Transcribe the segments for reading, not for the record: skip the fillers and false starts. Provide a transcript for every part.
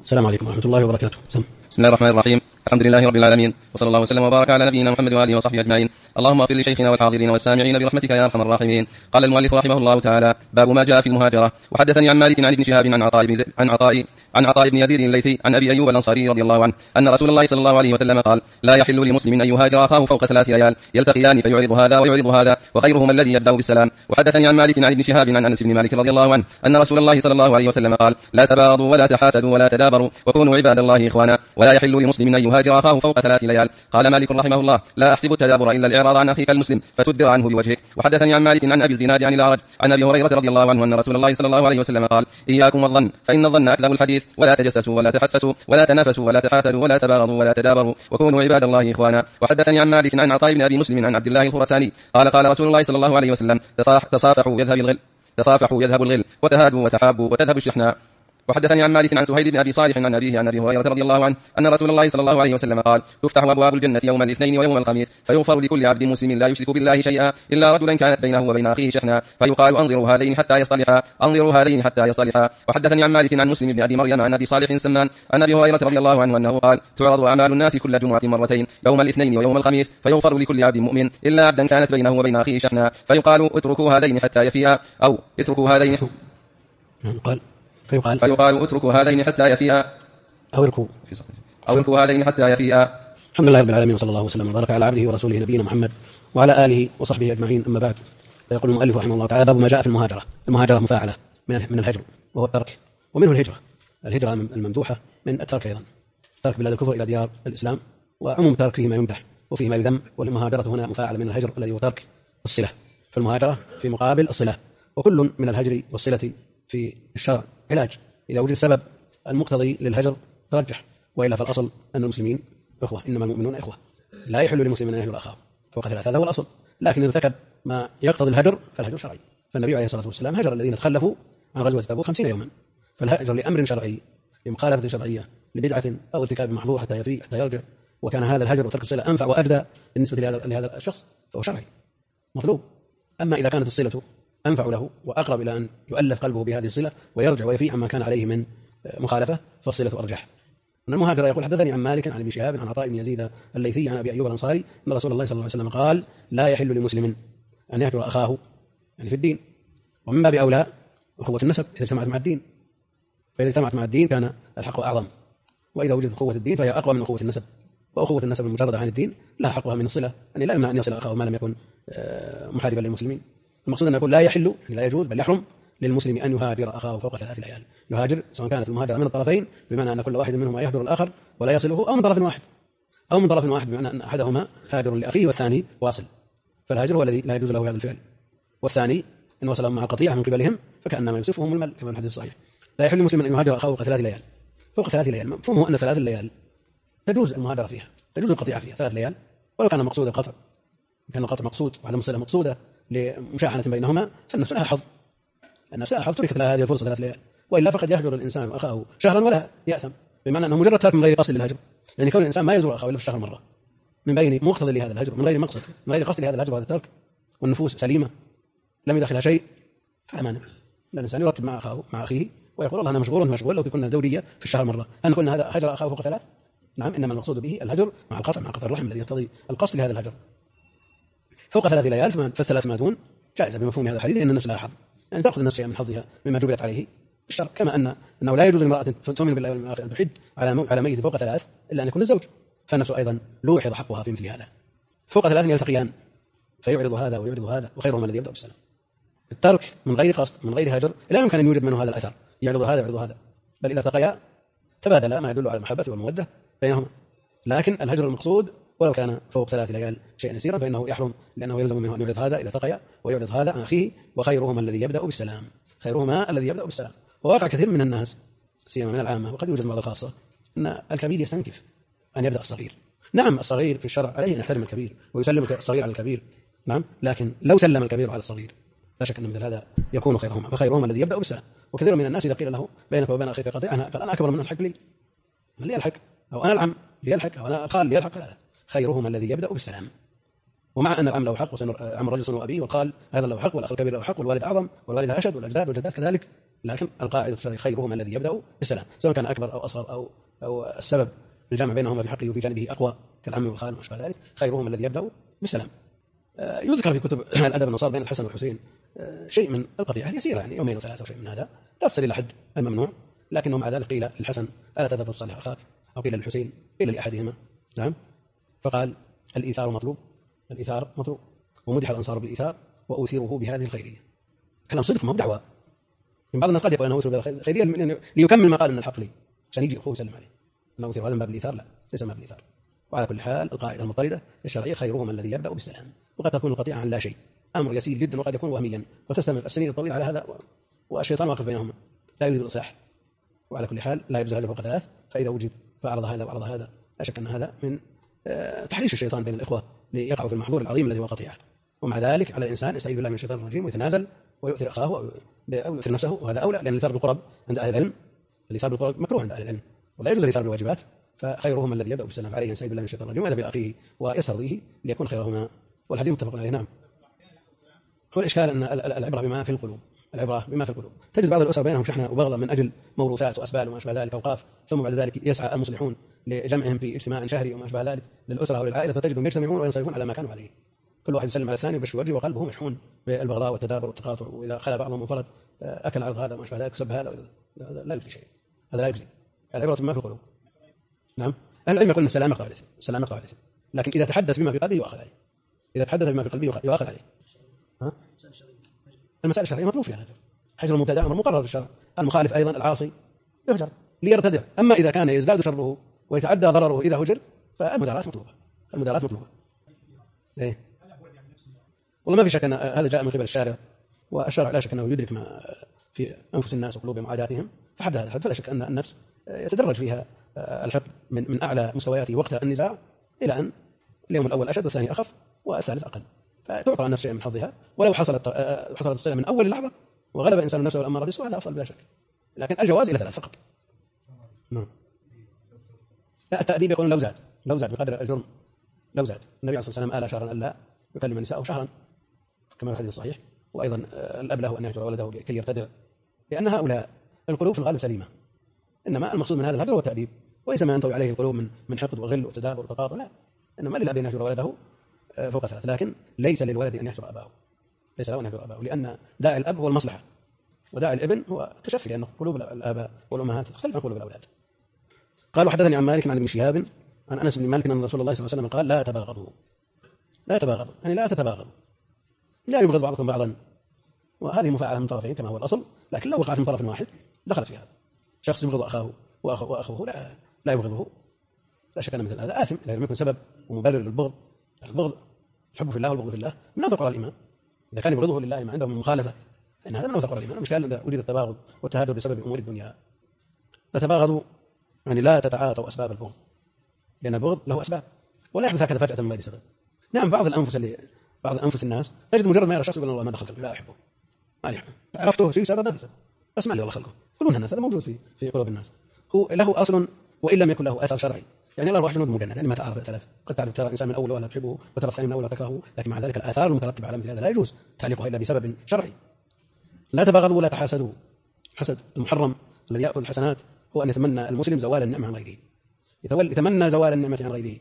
السلام عليكم ورحمة الله وبركاته. بسم الله الرحمن الرحيم. الحمد لله رب العالمين، وصلى الله وسلم وبارك على نبينا محمد وآله وصحبه أجمعين. اللهم اغفر لشيخنا والحاضرين والسامعين برحمتك يا أرحم الراحمين. قال المؤلف رحمه الله تعالى: باب ما جاء في المهاجرة. وحدثني عن مالك عن ابن شهاب عن عطاء بن يزيد الليثي عن أبي أيوب الأنصاري رضي الله عنه أن رسول الله صلى الله عليه وسلم قال: لا يحل لمسلم أن يهاجر أخاه فوق 3 ليال يلتقيان فيعرض هذا ويعرض هذا وخيرهما الذي يبدأ بالسلام. وحدثني عن مالك عن ابن شهاب عن أنس بن مالك رضي الله عنه أن رسول الله صلى الله عليه وسلم قال: لا تباغضوا ولا تحاسدوا ولا تدابروا وكونوا عباد الله إخوانا، ولا يحل لمسلم أن يهاجر أخاه فوق 3 ليال. قال مالك رحمه الله: لا أحسب التدابر إلا الإعراض عن أخيك المسلم فتدبر عنه بوجهك. وحدثني عن مالك عن أبي الزناد عن الأعرج عن أبي هريرة رضي الله عنه أن رسول الله صلى الله عليه وسلم قال: إياكم والظن فإن الظن أكذب الحديث، ولا تجسسوا ولا تحسسوا ولا تنافسوا ولا تحاسدوا ولا تباغضوا ولا تدابروا وكونوا عباد الله إخوانا. وحدثني عن مالك عن عطاء بن أبي مسلم عن عبد الله الخراساني قال: قال رسول الله صلى الله عليه وسلم: تصافحوا يذهب الغل وتهادوا وتحابوا وتذهب الشحناء. وحدثني عن مالك عن سهيل بن أبي صالح عن أبيه عن أبي هريرة رضي الله عنه أن رسول الله صلى الله عليه وسلم قال: تفتح أبواب الجنة يوم الاثنين ويوم الخميس فيغفر لكل عبد مسلم لا يشرك بالله شيئا إلا رجلا كانت بينه وبين أخيه شحناء فيقال: أنظروا هذين حتى يصطلحا. وحدثني عن مالك عن مسلم بن أبي مريم عن أبي صالح سمان عن أبي هريرة رضي الله عنه أنه قال: تعرض أعمال الناس كل جمعة مرتين يوم الاثنين ويوم الخميس فيغفر لكل عبد مؤمن إلا عبدا كانت بينه وبين أخيه شحناء فيقال: اتركوا هذين حتى يفيئا أو اتركوا هذين فيقال اتركوا هذين حتى يفيئا أو اركوا هذين حتى يفيئا. الحمد لله رب العالمين، وصلى الله وسلم وبارك على عبده ورسوله نبينا محمد وعلى آله وصحبه أجمعين. أما بعد، فيقول المؤلف رحمه الله تعالى: باب ما جاء في المهاجرة. المهاجرة مفاعلة من الهجر وهو الترك، ومنه الهجرة الممدوحة من الترك أيضا، ترك بلاد الكفر إلى ديار الإسلام، وعموم ترك فيه ما يمدح وفيه ما يذم. والمهاجرة هنا مفاعلة من الهجر الذي هو ترك الصلة، فالمهاجرة في مقابل الصلة، وكل من الهجر والصلة في الشرع علاج. إذا وجد السبب المقتضي للهجر ترجح، وإلا فالأصل أن المسلمين إخوة، إنما المؤمنون إخوة، لا يحل لمسلم أن يهجر أخاه فوق 3، هذا هو الأصل. لكن إذا ارتكب ما يقتضي الهجر فالهجر شرعي. فالنبي عليه الصلاة والسلام هجر الذين تخلفوا عن غزوة تبوك 50 يوما، فالهجر لأمر شرعي، لمخالفة شرعية، لبدعة أو ارتكاب محظور حتى يفيء حتى يرجع، وكان هذا الهجر وترك الصلة أنفع وأجدى بالنسبة لهذا الشخص فهو شرعي مطلوب. أما إذا كانت الصلة أنفع له وأقرب إلى أن يؤلف قلبه بهذه الصلة ويرجع ويفيء عما كان عليه من مخالفة فالصلة أرجح. من المهاجرة يقول: حدثني عن مالك عن ابن شهاب عن عطاء بن يزيد الليثي عن أبي أيوب الأنصاري أن رسول الله صلى الله عليه وسلم قال: لا يحل لمسلم أن يهجر أخاه، يعني في الدين، ومن باب أولى أخوة النسب إذا اجتمعت مع الدين، فإذا اجتمعت مع الدين كان الحق أعظم، وإذا وجدت أخوة الدين فهي أقوى من أخوة النسب. وأخوة النسب المجردة عن الدين لا حقها من الصلة، يعني لا يمنع أن يصل أخاه ما لم يكن محاربا للمسلمين. المقصود أن يقول لا يحل، يعني لا يجوز بل يحرم للمسلم أن يهاجر أخاه فوق 3 ليال. يهاجر سواء كانت المهاجرة من الطرفين بمعنى أن كل واحد منهما يهجر الآخر ولا يصله، أو من طرف واحد بمعنى أن أحدهما هاجر لأخيه والثاني واصل. فالهاجر هو الذي لا يجوز له هذا الفعل، والثاني إن وصلهم مع القطيعة من قبلهم فكأنما يوصفهم المل كما الحديث الصحيح. لا يحل للمسلم أن يهاجر أخاه فوق 3 ليال. فوق 3 ليال مفهومه أن 3 ليال تجوز المهاجرة فيها، تجوز القطيعة فيها 3 ليال، ولو كان مقصود القطع، كان القطع مقصود وعدم الصلة مقصودة لمشاحنة بينهما، فالنفس لها حظ، تركت لها هذه الفرصة 3 ليال. وإلا فقد يهجر الإنسان أخاه شهرا ولا يأثم، بمعنى أنه مجرد ترك من غير قصد للهجر، يعني كون الإنسان ما يزور أخاه إلا في الشهر مرة من بين مقتضى لهذا الهجر، من غير مقصد، من غير قصد لهذا الهجر وهذا الترك، والنفوس سليمة لم يدخلها شيء، فلا مانع. الإنسان يرتب مع أخيه ويقول: والله أنا مشغول، لو كنا دورية في الشهر مرة أن قلنا هذا هجر أخاه فوق 3. نعم، إنما المقصود به الهجر مع قطع الرحم الذي يقتضي القصد لهذا الهجر. فوق 3 ليال فالثلاث ما دون جائزة بمفهوم هذا الحديث، لأن النفس لها حظ، يعني تأخذ النفس شيئا من حظها مما جبلت عليه الشرع. كما أنه لا يجوز لامرأة تؤمن بالله واليوم الآخر أن تحد على ميت فوق 3 إلا أن يكون الزوج، فالنفس أيضا لوحظ حقها في مثل هذا. فوق 3 يلتقيان فيعرض هذا ويعرض هذا وخيرهما الذي يبدأ بالسلام. الترك من غير قصد من غير هجر لا يمكن أن يوجد منه هذا الأثر، يعرض هذا ويعرض هذا، بل إذا التقيا تبادلا ما يدل على المحبة والمودة بينهما. لكن الهجر المقصود ولو كان فوق 3 ليال شيئا يسيرا فإنه يحرم، لأنه يلزم منه أن يعرض هذا إذا التقيا ويعرض هذا عن أخيه، وخيرهما الذي يبدأ بالسلام. وواقع كثير من الناس سيما من العامة وقد يوجد بعض الخاصة أن الكبير يستنكف أن يبدأ الصغير. نعم، الصغير في الشرع عليه أن يحترم الكبير ويسلم الصغير على الكبير، نعم، لكن لو سلم الكبير على الصغير لا شك أن مثل هذا يكون خيرهما، فخيرهما الذي يبدأ بالسلام. وكثير من الناس إذا قيل له بينك وبين أخيك قطيعة قال: أنا أكبر من الحق لي يلحق، أو أنا العم ليلحق، أو أنا الخال ليلحق. لا، خيرهما الذي يبدأ بالسلام. ومع أن العم له حق، عم الرجل صنو أبيه، والخال أيضا له حق، والأخ الكبير له حق، والوالد أعظم، والوالد أشد، والأجداد والجدات كذلك، لكن القاعدة خيرهما الذي يبدأ بالسلام، سواء كان أكبر أو أصغر أو السبب الجامع بينهما في حقه وفي جانبه أقوى كالعم والخال وما شابه ذلك، خيرهما الذي يبدأ بالسلام. يذكر في كتب الأدب النصار بين الحسن والحسين شيء من القطيعة يسيرة، يعني يومين وثلاثة أو شيء من هذا، لا تصل إلى حد الممنوع، لكنه مع ذلك قيل للحسن ألا تذهب تصالح أخاك، أو قيل للحسين، قيل لأحدهما، نعم، فقال الإيثار مطلوب، الإيثار مطلوب، ومدح الأنصار بالإيثار وأوثره بهذه الخيرية. كلام صدق، ما هو دعوة. من بعض الناس قد يقول أنه أوثر بالخيرية ليكمل ما قال من الحق لي عشان يجي أخوه يسلم عليه، أنه أوثر هذا من باب الإيثار، لا، ليس من باب الإيثار. وعلى كل حال القاعدة المضطردة الشرعية خيرهما الذي يبدأ بالسلام، وقد تكون القطيعة عن لا شيء، أمر يسير جدا، وقد يكون وهميا وتستمر السنين الطويلة على هذا، والشيطان واقف بينهما لا يريد الإصلاح. وعلى كل حال لا يبذل هذا فوق ثلاث، فإذا وجد فأعرض هذا وأعرض هذا، لا شك أن هذا من تحريش الشيطان بين الإخوة ليقعوا في المحظور العظيم الذي هو القطيعة. ومع ذلك على الإنسان يستعيذ بالله من الشيطان الرجيم ويتنازل ويؤثر أخاه أو يؤثر نفسه، وهذا أولى، لأن الإيثار بالقرب عند أهل العلم، الإيثار بالقرب مكروه عند أهل العلم، ولا يجوز الإيثار بالواجبات، فخيرهما الذي يبدأ بالسلام، عليه يستعيذ بالله من الشيطان الرجيم ويذهب إلى أخيه ويسترضيه ليكون خيرهما، والحديث متفق عليه. نعم. هو الإشكال أن العبرة بما في القلوب، العبرة بما في القلوب. تجد بعض الأسر بينهم شحنة وبغضة من أجل موروثات وأسبال وما أشبه ذلك أوقاف، ثم بعد ذلك يسعى المصلحون لجمعهم في اجتماع شهري وما أشبه ذلك للأسرة أو للعائلة، فتجدهم يجتمعون وينصرفون على ما كانوا عليه، كل واحد يسلم على الثاني ويبشر وجهه وقلبه مشحون بالبغضاء والتدابر والتقاطع، وإذا خلى بعضهم منفرد أكل عرض هذا وما أشبه ذلك، سب هذا، لا يجزي شيء، هذا لا يجزي. العبرة بما في القلوب. نعم. أهل العلم يقول أن السلام يقطع الإثم، السلام يقطع الإثم، لكن إذا تحدث بما في قلبه يؤخذ عليه، إذا تحدث بما في قلبه يؤخذ عليه. المسائل الشرعية مطلوب فيها هجر، حجر المبتدع أمر مقرر في الشرع، المخالف أيضا العاصي يهجر ليرتدع. أما إذا كان يزداد شره ويتعدى ضرره إذا هجر فالمداراة مطلوبة، المداراة مطلوبة. إيه؟ والله ما في شك أن هذا جاء من قبل الشارع، والشرع لا شك أنه يدرك ما في أنفس الناس وقلوبهم وعاداتهم، فحد هذا الحد فلا شك أن النفس يتدرج فيها الحقد من أعلى مستوياته وقت النزاع إلى أن اليوم الأول أشد والثاني أخف والثالث أقل، فتعطى النفس شيء من حظها. ولو حصلت الصلة من أول اللحظة وغلب إنسان نفسه والأمر بالسوء هذا أفضل بلا شك، لكن الجواز إلى 3 فقط. نعم. التأديب يقولون لو زاد بقدر الجرم، لو زاد. النبي عليه الصلاة والسلام آل شهرا ألا يكلم نساءه شهرا كما في الحديث الصحيح، وأيضا الأب له أن يهجر ولده كي يرتدع، لأن هؤلاء القلوب في الغالب سليمة، إنما المقصود من هذا الهجر هو التأديب، وليس ما ينطوي عليه القلوب من حقد وغل وتدابر وتقاطع، لا، إنما للأب أن يهجر ولده فوق 3، لكن ليس للولد أن يهجر أباه، ليس له أن يهجر أباه، لأن داعي الأب هو المصلحة، وداعي الابن هو التشفي، لأن قلوب الآباء والأمهات تختلف عن قلوب الأولاد. قال وحدثني عن مالك عن ابن شهاب عن أنس بن مالك أن رسول الله صلى الله عليه وسلم قال لا تباغضوا، لا تباغضوا، يعني لا تتباغضوا، لا يبغض بعضكم بعضا، وهذه مفاعلة من طرفين كما هو الأصل، لكن لو وقعت من طرف واحد دخلت في هذا، شخص يبغض أخاه وأخوه لا يبغضه، لا شك أن مثل هذا آثم إذا لم يكن سبب ومبرر للبغض. البغض الحب في الله والبغض في الله من أوثق الإيمان، إذا كان يبغضه لله ما عنده من مخالفة إن هذا من أوثق الإيمان. المشكلة أن وجد التباغض والتهابر بسبب أمور الدنيا. لا تباغضوا يعني لا تتعاطوا أسباب البغض، لأن البغض له أسباب ولا يحدث هكذا فجأة من غير سبب. نعم بعض الأنفس الناس تجد مجرد ما يرى الشخص يقول والله ما دخل قلبي لا أحبه، ما يحبه، عرفته في سبب ما في سبب، بس ما لي والله خلقه، كلون الناس هذا موجود في قلوب الناس، هو له أصل وإن لم يكن له أثر شرعي. يعني الله واحد مجند، يعني ما تعرف الثلاث، قد تعرف ترى الإنسان من أول ولا تحبه وترى الثاني من أول ولا تكرهه، لكن مع ذلك الآثار المترتبة على مثل هذا لا يجوز تعليقها إلا بسبب شرعي. لا تباغضوا ولا تحاسدوا. حسد المحرم الذي يأكل الحسنات هو أن يتمنى المسلم زوال النعمة عن غيره، يتمنى زوال النعمة عن غيره،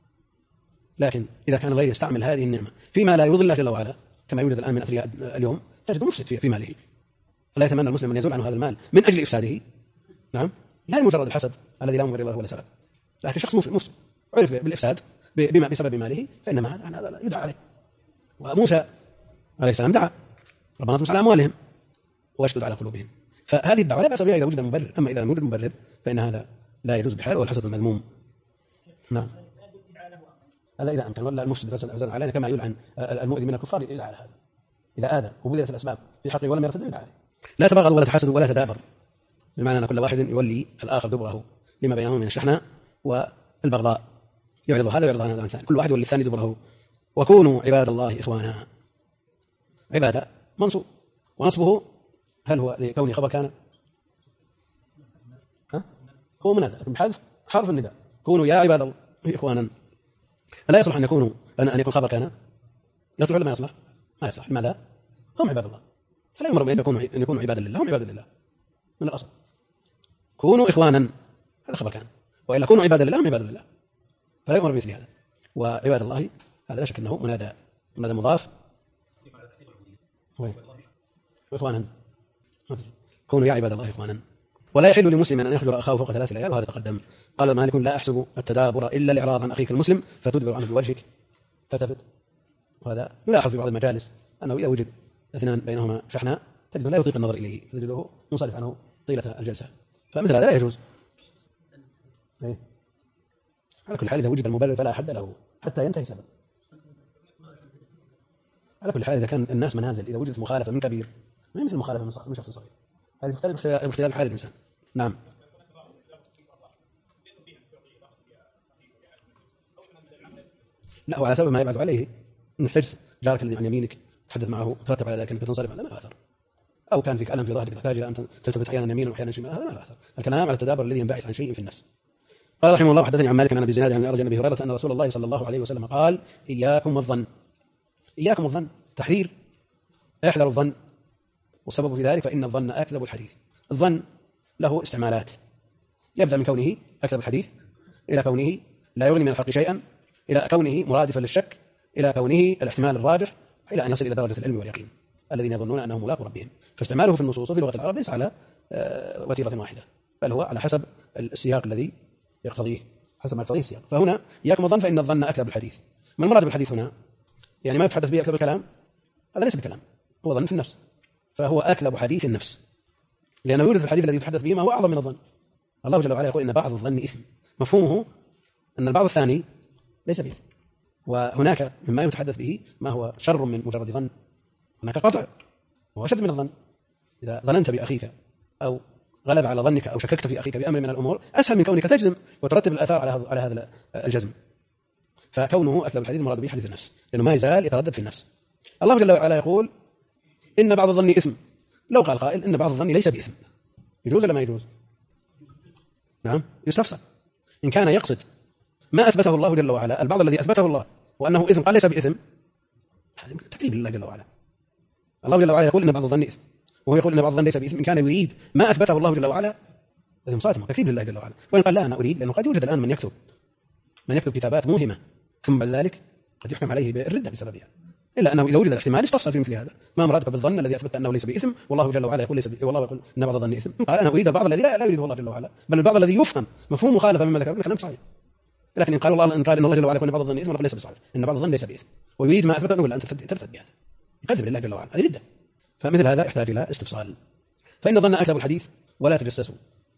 لكن إذا كان غيره يستعمل هذه النعمة فيما لا يرضي الله جل وعلا كما يوجد الآن من أثرياء اليوم، تجد مفسد في ماله، لا يتمنى المسلم أن يزول عنه هذا المال من أجل إفساده. نعم، لا مجرد الحسد الذي لا مبرر له ولا سبب، لكن شخص مفسد عرف بالإفساد بسبب ماله، فإنما هذا يدعى عليه. وموسى عليه السلام دعا ربنا اطمس على أموالهم واشدد على قلوبهم، فهذه الدعوة لا بأس بها إذا وجد مبرر، أما إذا لم يوجد مبرر فإن هذا لا يجوز بحال، والحسد المذموم. نعم، هذا إذا أمكن، ولا المفسد فسد علينا كما يلعن المؤذي من الكفار إلى على هذا، إذا آذى وبذلت الأسباب في حقه ولم يرتد إلى عليه. لا تباغضوا ولا تحاسدوا ولا تدابر، بمعنى أن كل واحد يولي الآخر دبره لما بينهم من الشحناء والبغضاء، يعرض هذا ويعرض هذا عن الثاني، كل واحد يولي الثاني دبره. وكونوا عباد الله إخوانا، عبادة منصوب ونصبه هل هو لكونه خبر كان؟ هو منادى بحذف حرف النداء، كونوا يا عباد الله إخوانا. لا يصلح أن يكون خبر كان، يصلح ولا ما يصلح؟ ما يصلح. لماذا؟ هم عباد الله، فلا يمر بأن يكونوا عبادا لله، هم عباد لله، من الأصل. كونوا إخوانا هذا خبر كان، وإلا كونوا عبادا لله هم عباد لله، فلا يؤمر بمثل هذا. وعباد الله هذا لا شك أنه منادى مضاف، إخوانا كونوا يا عباد الله إخوانا. ولا يحل لمسلم أن يخجر أخاه فوق 3 ليال، وهذا تقدم. قال مالك لا أحسب التدابر إلا الإعراض عن أخيك المسلم فتدبر عنه بوجهك فتفت. وهذا يلاحظ في بعض المجالس أنه إذا وجد اثنان بينهما شحناء تجده لا يطيق النظر إليه، تجده منصرف عنه طيلة الجلسة، فمثل هذا لا يجوز. على كل حال إذا وجد المبرر فلا حد له حتى ينتهي سبب. على كل حال إذا كان الناس منازل، إذا وجدت مخالفة من كبير ما هي مثل مخالفة من شخص صغير، هذه مختلف باختلاف حال الإنسان. نعم. لا، وعلى سبب ما يبعث عليه نحتاج جارك الذي عن يمينك تحدث معه ترتب على ذلك أنك تنصرف، هذا ما له أثر. أو كان فيك ألم في ظهرك تحتاج إلى أن تلتفت أحيانا يمينا وأحيانا شمالا، هذا ما له أثر. الكلام على التدابر الذي ينبعث عن شيء في النفس. قال رحمه الله حدثني عن مالك عن أبي زناد عن أبي هريرة أن رسول الله صلى الله عليه وسلم قال إياكم والظن. إياكم الظن تحذير، احذروا الظن، والسبب في ذلك فإن الظن أكذب الحديث. الظن له استعمالات، يبدأ من كونه أكذب الحديث، إلى كونه لا يغني من الحق شيئا، إلى كونه مرادفا للشك، إلى كونه الاحتمال الراجح، إلى أن يصل إلى درجة العلم واليقين الذين يظنون أنهم ملاقوا ربهم. فاستعماله في النصوص في لغة العرب ليس على وتيرة واحدة، بل هو على حسب السياق الذي يقتضيه، حسب ما يقتضيه السياق. فهنا إياكم الظن فإن الظن أكذب الحديث. ما المراد بالحديث هنا؟ يعني ما يتحدث به أكذب الكلام، هذا ليس بكلام، هو ظن في النفس، فهو أكذب حديث النفس، لأنه يورد في الحديث الذي يتحدث به ما هو أعظم من الظن. الله جل وعلا يقول إن بعض الظن إثم، مفهومه أن البعض الثاني ليس بإثم. وهناك مما يتحدث به ما هو شر من مجرد ظن، هناك قطع وهو أشد من الظن. إذا ظننت بأخيك أو غلب على ظنك أو شككت في أخيك بأمر من الأمور أسهل من كونك تجزم وترتب الآثار على هذا الجزم. فكونه أكذب الحديث مراد به حديث النفس، لأنه ما يزال يتردد في النفس. الله جل وعلا يقول إن بعض الظن إثم. لو قال قائل إن بعض الظن ليس بإثم، يجوز ولا ما يجوز؟ نعم، يستفسر. إن كان يقصد ما أثبته الله جل وعلا، البعض الذي أثبته الله وأنه إثم قال ليس بإثم، هذا تكذيب لله جل وعلا. الله جل وعلا يقول إن بعض الظن إثم، وهو يقول إن بعض الظن ليس بإثم. إن كان يريد ما أثبته الله جل وعلا هذا مصادمة، تكذيب لله جل وعلا. وإن قال لا أنا أريد، لأنه قد يوجد الآن من يكتب كتابات موهمة ثم بعد ذلك قد يحكم عليه بالردة بسببها، إلا أنه إذا وجد الاحتمال استفسر في مثل هذا. ما مرادك بالظن الذي أثبت أنه ليس بإثم والله جل وعلا يقول ليس بإثم، والله يقول إن بعض الظن إثم. قال أنا أريد البعض الذي لا يريده الله جل وعلا، بل البعض الذي يفهم مفهوم مخالفة مما ذكر كلام صحيح. لكن إن قال إن الله جل وعلا يقول إن بعض الظن إثم ونقول ليس بصحيح، إن بعض الظن ليس بإثم، ويريد ما أثبت نقول أنت ترتد بهذا، يكذب لله جل وعلا، هذه ردة. فمثل هذا يحتاج إلى استفصال. فإن الظن أكذب الحديث ولا تجسسوا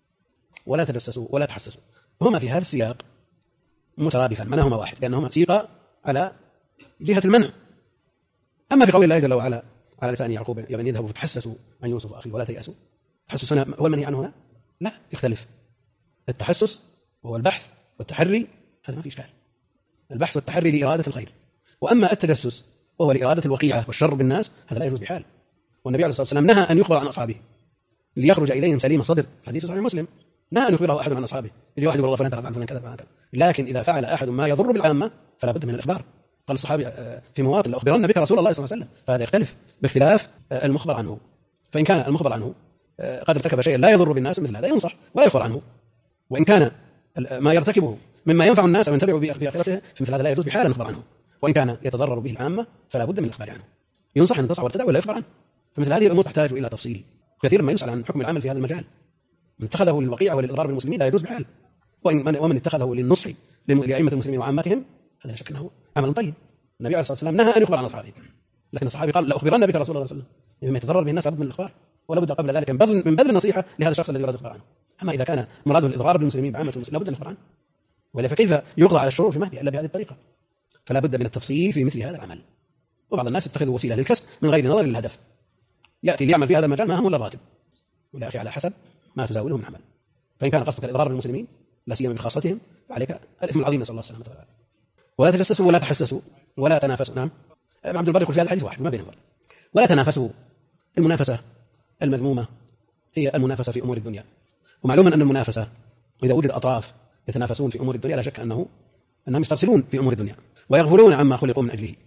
ولا تحسسوا، هما في هذا السياق مترادفا، معناهما واحد، لأنهما سيقا على جهة المنع. أما في قول الله جل وعلا على لسان يعقوب يا بني اذهبوا فتحسسوا عن يوسف أخيه ولا تيأسوا، التحسس هنا هو المنهي عنه هنا؟ لا، يختلف. التحسس وهو البحث والتحري، هذا ما في إشكال، البحث والتحري لإرادة الخير. وأما التجسس وهو لإرادة الوقيعة والشر بالناس، هذا لا يجوز بحال. والنبي عليه الصلاة والسلام نهى أن يخبر عن أصحابه ليخرج إليهم سليم الصدر، حديث صحيح مسلم، نهى أن يخبره أحد عن أصحابه، يجي واحد يقول الله فلان تفعل فلان كذا فلان كذا. لكن إذا فعل أحد ما يضر بالعامة فلا بد من الإخبار. قال الصحابي في مواطن لأخبرن بك رسول الله صلى الله عليه وسلم، فهذا يختلف باختلاف المخبر عنه. فإن كان المخبر عنه قد ارتكب شيئا لا يضر بالناس مثل هذا ينصح ولا يخبر عنه، وإن كان ما يرتكبه مما ينفع الناس وينتبع في آخرته فمثل هذا لا يجوز بحال المخبر عنه. وإن كان يتضرر به العامة فلا بد من الإخبار عنه، ينصح أن تصح وتدع ولا يخبر عنه. فمثل هذه الأمور تحتاج إلى تفصيل. كثيرا ما يسأل عن حكم العمل في هذا المجال، من اتخذه للوقيعة وللإضرار بالمسلمين لا يجوز بحال، ومن اتخذه للنصح لأئمة المسلمين وعامتهم هذا لا شك أنه عمل طيب. النبي عليه الصلاة والسلام نهى أن يخبر عن أصحابه، لكن الصحابي قال لأخبرن بك رسول الله صلى الله عليه وسلم، مما يتضرر به الناس لابد من الإخبار، ولا بد قبل ذلك من بذل النصيحة لهذا الشخص الذي يراد الإخبار عنه. أما إذا كان مراده الإضرار بالمسلمين بعامة المسلمين لا بد من الإخبار عنه، ولا فكيف يقضى على الشرور في مهدي إلا بهذه الطريقة؟ فلا بد من التفصيل في مثل هذا العمل. وبعض الناس يتخذ وسيلة للكسب من غير نظر للهدف، يأتي ليعمل في هذا المجال ما هم ولا راتب، ولا أخي على حسب ما تزاوله من عمل. فإن كان قصدك الإضرار بالمسلمين لا سيما بخاصتهم فعليك الإثم العظيم، نسأل الله السلامة والعافية. ولا تجسسوا ولا تحسسوا ولا تنافسوا. نعم، ابن عبد البر يقول في هذا الحديث واحد ما بينهم. ولا تنافسوا، المنافسة المذمومة هي المنافسة في أمور الدنيا، ومعلوم أن المنافسة إذا وجد أطراف يتنافسون في أمور الدنيا لا شك أنهم يسترسلون في أمور الدنيا ويغفلون عما خلقوا من أجله.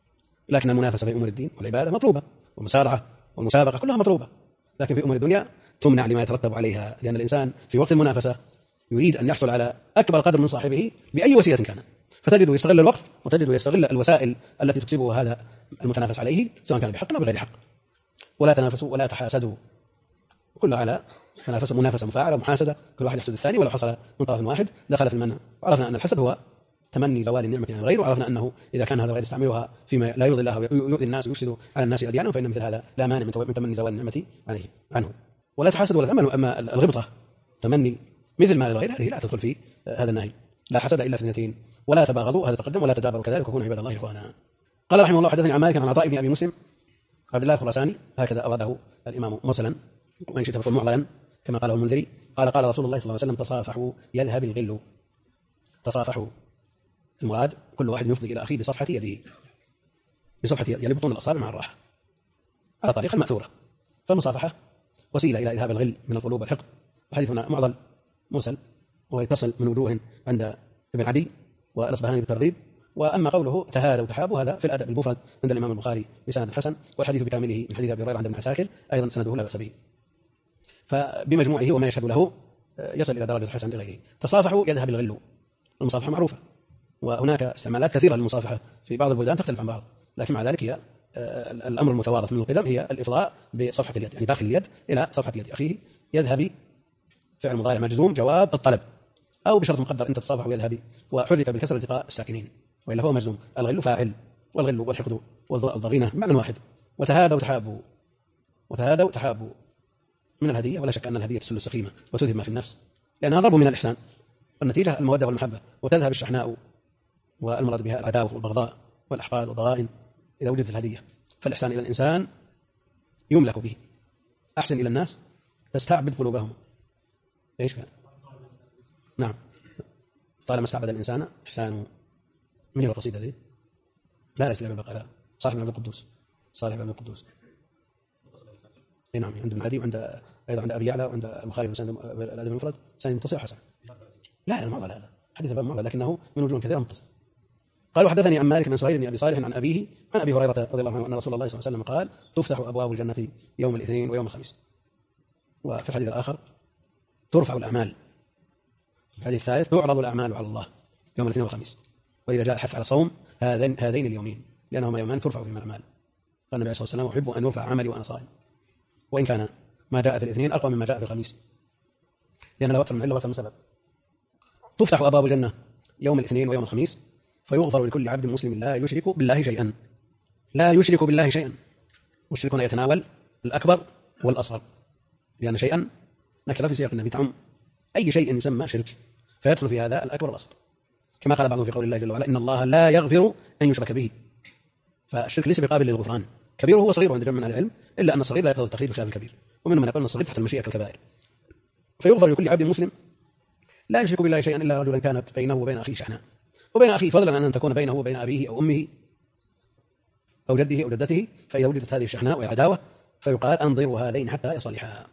لكن المنافسة في أمور الدين والعبادة مطلوبة، والمسارعة والمسابقة كلها مطلوبة، لكن في أمور الدنيا تمنع لما يترتب عليها، لأن الإنسان في وقت المنافسة يريد أن يحصل على أكبر قدر من صاحبه بأي وسيلة كان، فتجده يستغل الوقت وتجده يستغل الوسائل التي تكسبه هذا المتنافس عليه سواء كان بحق أو بغير حق. ولا تنافسوا ولا تحاسدوا، كلها على منافسة مفاعلة ومحاسدة، كل واحد يحسد الثاني، ولو حصل من طرف واحد دخل في المنع. وعرفنا أن الحسد هو تمني زوال النعمة عن الغير، وعرفنا أنه إذا كان هذا الغير يستعملها فيما لا يرضي الله ويؤذي الناس ويفسد على الناس أديانهم، فإن مثل هذا لا مانع من تمني زوال النعمة عنه. ولا تحاسدوا ولا تعملوا. أما الغبطة تمني مثل ما للغير هذه لا تدخل في هذا النهي. لا حسد إلا في اثنتين. ولا تباغضوا، هذا تقدم. ولا تدابروا كذلك، وكونوا عباد الله إخوانا. قال رحمه الله: حدثني عن مالك عن عطاء بن أبي مسلم عبد الله الخراساني، هكذا أراده الإمام مرسلا، وإن شئت فقل معضلا كما قاله المنذري، قال: قال رسول الله صلى الله عليه وسلم: تصافحوا يذهب الغل. تصافحوا، المراد كل واحد يفضي إلى أخيه بصفحة يده، بصفحة يده يعني بطون الأصابع مع الراحة على طريقة المأثورة. فالمصافحة وسيلة إلى إذهاب الغل من القلوب والحقد. وحديثنا معضل مرسل ويتصل من وجوه عند ابن عدي والأصبهاني بالترغيب. وأما قوله تهادوا وتحابوا هذا في الأدب المفرد عند الإمام البخاري بسند حسن، والحديث بكامله من حديث أبي هريرة عند ابن عساكر أيضا سنده لا بأس به، فبمجموعه وما يشهد له يصل إلى درجة الحسن لغيره. تصافحوا يذهب الغل. المصافحة معروفة، وهناك استعمالات كثيرة للمصافحة في بعض البلدان تختلف عن بعض، لكن مع ذلك هي الأمر المتوارث من القدم هي الإفضاء بصفحة اليد، يعني داخل اليد إلى صفحة يد أخيه. يذهب فعل مضارع مجزوم جواب الطلب، أو بشرط مقدر أن تتصافح يذهب، وحرك بالكسر التقاء الساكنين، وإلا فهو مجزوم. الغل فاعل، والغل والحقد والضغينة معنى واحد. وتهادوا وتحابوا. وتهادوا وتحابوا من الهدية، ولا شك أن الهدية تسل السخيمة وتذهب ما في النفس، لأنها ضرب من الإحسان، والنتيجة المودة والمحبة. وتذهب الشحناء، والمراد بها العداوة والبغضاء والأحقاد والضغائن إذا وجدت الهدية. فالإحسان إلى الإنسان يملك به. أحسن إلى الناس تستعبد قلوبهم. إيش كان؟ نعم، طالما استعبد الإنسان إحسانه. من هي القصيدة ذي؟ لا ليس لأبي بقى، صالح بن عبد القدوس. صالح بن عبد القدوس. نعم، عند ابن عدي، وعند أيضا عند أبي يعلى، وعند البخاري بسند الأدب المفرد سند متصل حسن. لا المعضل هذا حديث باب معضل، لكنه من وجوه كثيرة متصل. قال: وحدثني عن مالك بن سهيل بن أبي صالح عن أبيه عن أبي هريرة رضي الله عنه أن رسول الله صلى الله عليه وسلم قال: تفتح أبواب الجنة يوم الاثنين ويوم الخميس. وفي الحديث الآخر: ترفع الأعمال. الحديث الثالث: تعرض الأعمال على الله يوم الاثنين والخميس. وإذا جاء الحث على صوم هذين اليومين، لأنهما يومان ترفع فيهما الأعمال. قال النبي صلى الله عليه وسلم: أحب أن يرفع عملي وأنا صائم، وإن كان ما جاء في الاثنين أقوى مما جاء في الخميس، لأن له أكثر من علة وأكثر من سبب. تفتح أبواب الجنة يوم الاثنين ويوم الخميس، فيغفر لكل عبد مسلم لا يشرك بالله شيئا. لا يشرك بالله شيئا. والشرك هنا يتناول الأكبر والأصغر، لأن شيئا نكرة في سياق النبي تعم أي شيء يسمى شرك، فيدخل في هذا الأكبر والأصغر، كما قال بعضهم في قول الله جل وعلا: إن الله لا يغفر أن يشرك به. فالشرك ليس بقابل للغفران، كبيره هو صغير عند جمع من العلم، إلا أن الصغير لا يقتضي التقييد بخلاف الكبير، ومنهم من يقول أن الصغير تحت المشيئة كالكبائر. فيغفر لكل عبد مسلم لا يشرك بالله شيئا إلا رجلا كانت بينه وبين أخيه شحناء، وبين أخيه فضلا عن أن تكون بينه وبين أبيه أو أمه أو جده أو جدته، فإذا وجدت هذه الشحناء والعداوة فيقال: أنظروا هذين حتى يصلحا.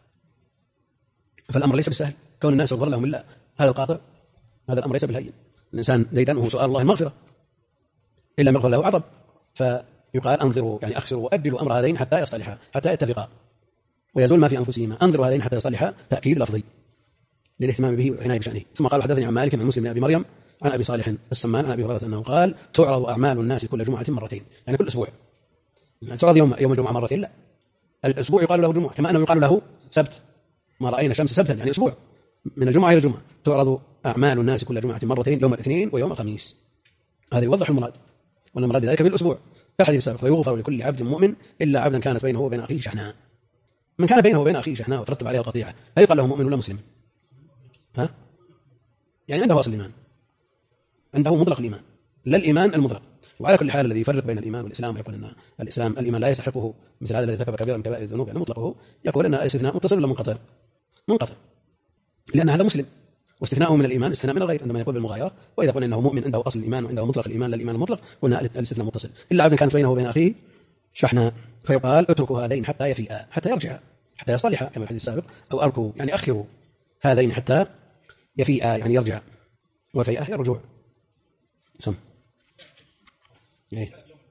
فالأمر ليس بالسهل كون الناس يغفر لهم إلا هذا القاطع، هذا الأمر ليس بالهين. الإنسان زيدا وهو سؤال الله المغفرة، إلا يغفر له عطب، فيقال: أنظروا يعني أخروا وأجلوا أمر هذين حتى يصلحا، حتى يتفقا ويزول ما في أنفسهما. أنظروا هذين حتى يصلحا تأكيد لفظي للاهتمام به والعناية بشأنه. ثم قال: حدثني عن مالك عن مسلم بن أبي مريم عن أبي صالح السمان عن أبي هريرة أنه قال: تعرض أعمال الناس كل جمعة مرتين، يعني كل أسبوع. يعني تعرض يوم الجمعة مرتين؟ لا، الأسبوع يقال له جمعة، كما أنه يقال له سبت. ما رأينا شمس سبتا، يعني أسبوع من الجمعة إلى الجمعة. تعرض أعمال الناس كل جمعة مرتين، يوم الاثنين ويوم الخميس. هذا يوضح المراد، وأن المراد ذلك بالأسبوع كالحديث السابق: ويغفر لكل عبد مؤمن إلا عبدا كانت بينه وبين أخيه شحناء. من كان بينه وبين أخيه شحناء وترتب عليها القطيعة، هل يقال له مؤمن ولا مسلم؟ ها؟ يعني عنده أصل الإيمان، عنده مطلق الإيمان، لا الإيمان المطلق. وعلى كل حال الذي يفرق بين الإيمان والإسلام يقول أن الإيمان لا يستحقه مثل هذا الذي ارتكب كبيرا من كبائر الذنوب، يعني مطلقه، يقول أن الاستثناء متصل ولا منقطع؟ منقطع، لأن هذا مسلم، واستثناءه من الإيمان استثناء من الغير عندما يقول بالمغايرة. وإذا قلنا أنه مؤمن عنده أصل الإيمان وعنده مطلق الإيمان لا الإيمان المطلق، قلنا الاستثناء متصل. إلا عبد كانت بينه وبين أخيه شحناء، فيقال: اتركوا هذين حتى يفيئا، حتى يرجعا، حتى يصلحا كما في الحديث السابق، أو أركوا يعني أخروا هذين حتى يفيئا يعني يرجع، وفيئة هي الرجوع. سم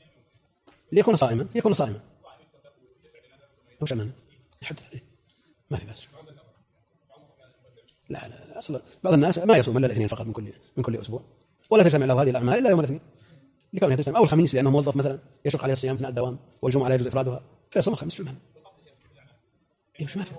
ليكون صائما، يكون صائما. وش أمانه؟ ما في بس. لا أصلا بعض الناس ما يصوم إلا الاثنين فقط من كل أسبوع، ولا تجتمع له هذه الأعمال إلا يوم الاثنين لكونها تجتمع، أو الخميس لأنه موظف مثلا يشق عليه الصيام أثناء الدوام، والجمعة لا يجوز إفرادها فيصوم الخميس في المهنة. مش ما في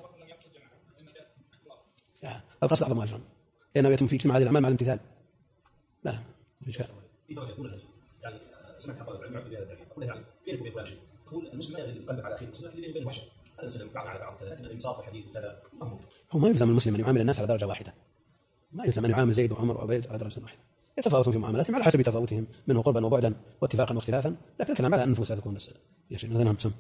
القصد أعظم أجرا لأنه يتم في اجتماع هذه الأعمال مع الامتثال. لا إشكال. يعني سمعت حضرتك العلم عبد الله تقول يعني بينك وبين فلان شيء، تقول المسلم لا يغلب قلبك على اخيه المسلم اللي بين وحشه، هذا مسلم بعض على بعض كذا، لكن الانصاف والحديث كذا امر. هو ما يلزم المسلم أن يعامل الناس على درجة واحدة، ما يلزم أن يعامل زيد وعمر وعبيد على درجة واحدة، يتفاوتون في معاملاتهم على حسب تفاوتهم منه قربا وبعدا واتفاقا واختلافا، لكن الكلام على أن النفوس تكون يا شيخ. نعم.